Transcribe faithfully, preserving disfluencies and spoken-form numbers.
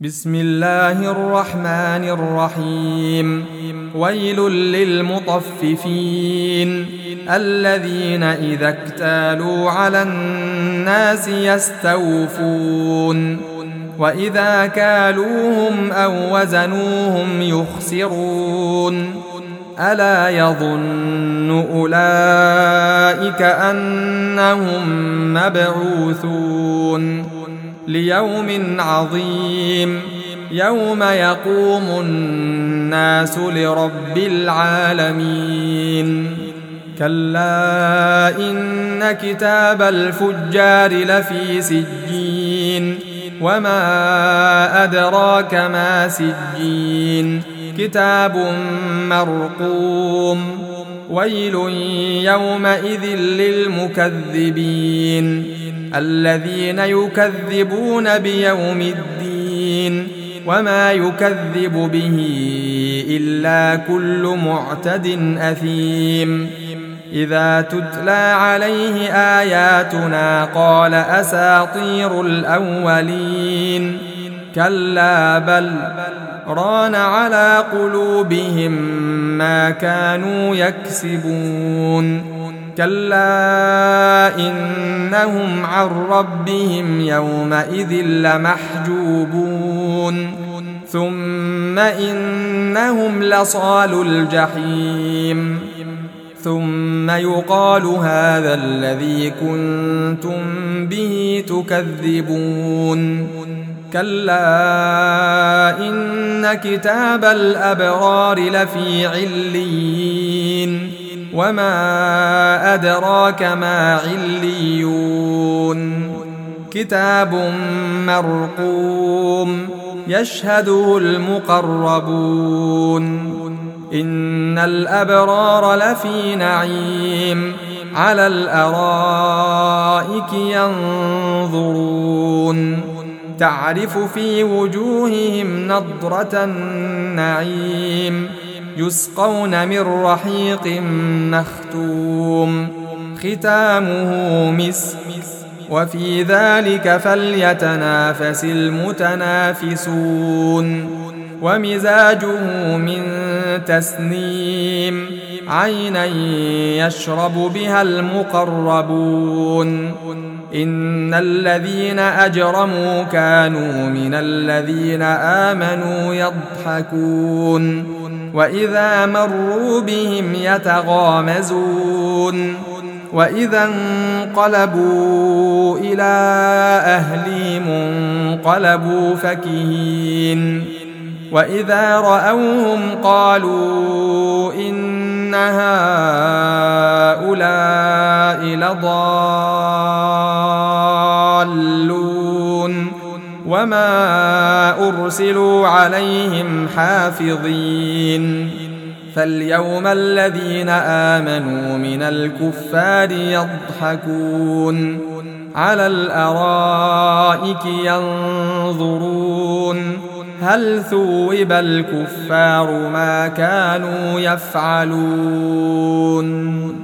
بسم الله الرحمن الرحيم. ويل للمطففين الذين إذا اكتالوا على الناس يستوفون وإذا كالوهم أو وزنوهم يخسرون ألا يظن أولئك أنهم مبعوثون ليوم عظيم يوم يقوم الناس لرب العالمين. كلا إن كتاب الفجار لفي سجين وما أدراك ما سجين كتاب مرقوم. ويل يومئذ للمكذبين الذين يكذبون بيوم الدين وما يكذب به إلا كل معتد أثيم. إذا تتلى عليه آياتنا قال أساطير الأولين كلا بل ران على قلوبهم ما كانوا يكسبون. كلا إنهم عن ربهم يومئذ لمحجوبون ثم إنهم لصالو الجحيم ثم يقال هذا الذي كنتم به تكذبون. كلا إن كتاب الأبرار لفي عليين وما أدراك ما عليون كتاب مرقوم يشهده المقربون. إن الأبرار لفي نعيم على الأرائك ينظرون تعرف في وجوههم نضرة النعيم يسقون من رحيق مختوم ختامه مسك وفي ذلك فليتنافس المتنافسون. ومزاجه من تسنيم عينا يشرب بها المقربون. إن الذين أجرموا كانوا من الذين آمنوا يضحكون وإذا مروا بهم يتغامزون وإذا انقلبوا إلى أهلهم انقلبوا فكهين وإذا رأوهم قالوا إن هؤلاء لضالون وما أرسلوا عليهم حافظين. فاليوم الذين آمنوا من الكفار يضحكون على الأرائك ينظرون هل ثوب الكفار ما كانوا يفعلون.